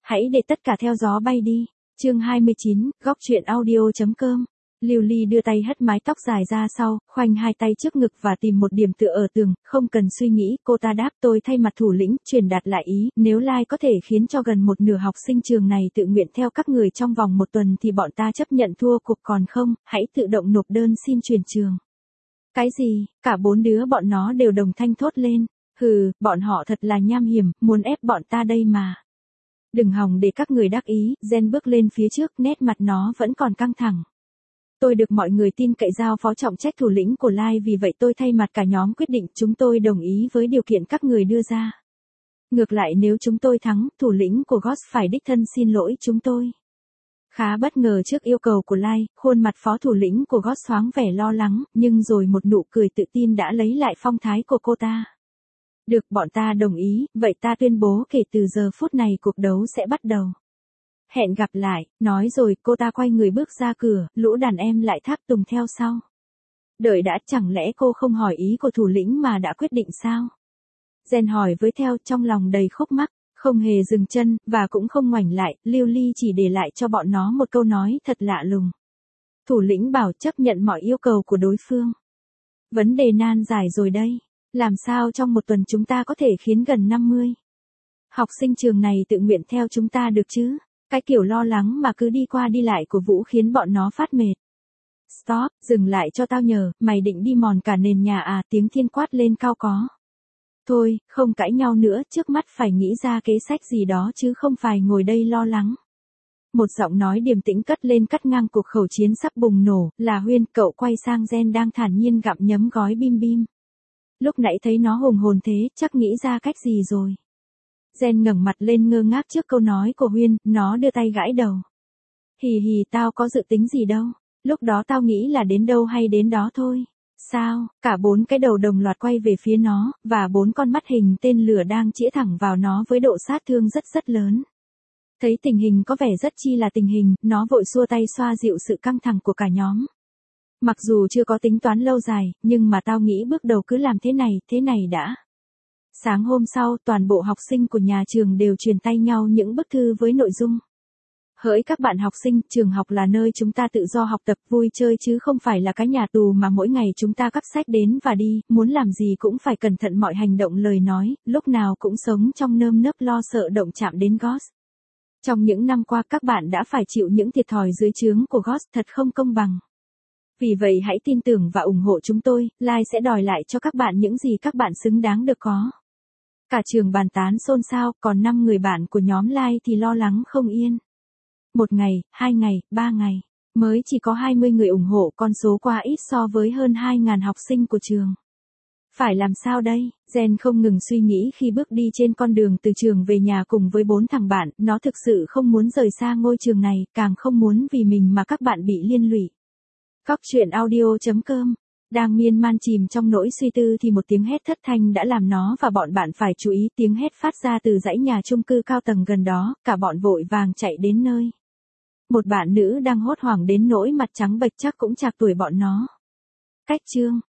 Hãy để tất cả theo gió bay đi. Chương 29, góc truyện audio.com. Lưu Ly đưa tay hất mái tóc dài ra sau, khoanh hai tay trước ngực và tìm một điểm tựa ở tường, không cần suy nghĩ, cô ta đáp tôi thay mặt thủ lĩnh, truyền đạt lại ý, nếu Lai có thể khiến cho gần một nửa học sinh trường này tự nguyện theo các người trong vòng một tuần thì bọn ta chấp nhận thua cuộc, còn không, hãy tự động nộp đơn xin chuyển trường. Cái gì? Cả bốn đứa bọn nó đều đồng thanh thốt lên. Hừ, bọn họ thật là nham hiểm, muốn ép bọn ta đây mà. Đừng hòng để các người đắc ý, Gen bước lên phía trước, nét mặt nó vẫn còn căng thẳng. Tôi được mọi người tin cậy giao phó trọng trách thủ lĩnh của Lai, vì vậy tôi thay mặt cả nhóm quyết định chúng tôi đồng ý với điều kiện các người đưa ra. Ngược lại nếu chúng tôi thắng, thủ lĩnh của Ghost phải đích thân xin lỗi chúng tôi. Khá bất ngờ trước yêu cầu của Lai, khuôn mặt phó thủ lĩnh của Ghost thoáng vẻ lo lắng, nhưng rồi một nụ cười tự tin đã lấy lại phong thái của cô ta. Được, bọn ta đồng ý, vậy ta tuyên bố kể từ giờ phút này cuộc đấu sẽ bắt đầu. Hẹn gặp lại, nói rồi cô ta quay người bước ra cửa, lũ đàn em lại tháp tùng theo sau. Đợi đã, chẳng lẽ cô không hỏi ý của thủ lĩnh mà đã quyết định sao? Gen hỏi với theo, trong lòng đầy khúc mắc, không hề dừng chân, và cũng không ngoảnh lại, Lưu Ly chỉ để lại cho bọn nó một câu nói thật lạ lùng. Thủ lĩnh bảo chấp nhận mọi yêu cầu của đối phương. Vấn đề nan giải rồi đây. Làm sao trong một tuần chúng ta có thể khiến gần 50 học sinh trường này tự nguyện theo chúng ta được chứ? Cái kiểu lo lắng mà cứ đi qua đi lại của Vũ khiến bọn nó phát mệt. Stop, dừng lại cho tao nhờ, mày định đi mòn cả nền nhà à? Tiếng Thiên quát lên cao có. Thôi, không cãi nhau nữa, trước mắt phải nghĩ ra kế sách gì đó chứ không phải ngồi đây lo lắng. Một giọng nói điềm tĩnh cất lên cắt ngang cuộc khẩu chiến sắp bùng nổ, là Huyên. Cậu quay sang Gen đang thản nhiên gặm nhấm gói bim bim. Lúc nãy thấy nó hùng hồn thế, chắc nghĩ ra cách gì rồi. Gen ngẩng mặt lên ngơ ngác trước câu nói của Huyên, nó đưa tay gãi đầu. Hì hì, tao có dự tính gì đâu, lúc đó tao nghĩ là đến đâu hay đến đó thôi. Sao? Cả bốn cái đầu đồng loạt quay về phía nó, và bốn con mắt hình tên lửa đang chĩa thẳng vào nó với độ sát thương rất lớn. Thấy tình hình có vẻ rất chi là tình hình, nó vội xua tay xoa dịu sự căng thẳng của cả nhóm. Mặc dù chưa có tính toán lâu dài, nhưng mà tao nghĩ bước đầu cứ làm thế này đã. Sáng hôm sau, toàn bộ học sinh của nhà trường đều truyền tay nhau những bức thư với nội dung. Hỡi các bạn học sinh, trường học là nơi chúng ta tự do học tập vui chơi chứ không phải là cái nhà tù mà mỗi ngày chúng ta cắp sách đến và đi, muốn làm gì cũng phải cẩn thận mọi hành động lời nói, lúc nào cũng sống trong nơm nớp lo sợ động chạm đến Ghost. Trong những năm qua các bạn đã phải chịu những thiệt thòi dưới trướng của Ghost thật không công bằng. Vì vậy hãy tin tưởng và ủng hộ chúng tôi, Lai sẽ đòi lại cho các bạn những gì các bạn xứng đáng được có. Cả trường bàn tán xôn xao, còn 5 người bạn của nhóm Lai thì lo lắng không yên. 1 ngày, 2 ngày, 3 ngày, mới chỉ có 20 người ủng hộ, con số quá ít so với hơn 2.000 học sinh của trường. Phải làm sao đây? Gen không ngừng suy nghĩ khi bước đi trên con đường từ trường về nhà cùng với 4 thằng bạn, nó thực sự không muốn rời xa ngôi trường này, càng không muốn vì mình mà các bạn bị liên lụy. Góc truyện audio.com. Đang miên man chìm trong nỗi suy tư thì một tiếng hét thất thanh đã làm nó và bọn bạn phải chú ý. Tiếng hét phát ra từ dãy nhà chung cư cao tầng gần đó, cả bọn vội vàng chạy đến nơi. Một bạn nữ đang hốt hoảng đến nỗi mặt trắng bệch chắc cũng chạc tuổi bọn nó. Cách chương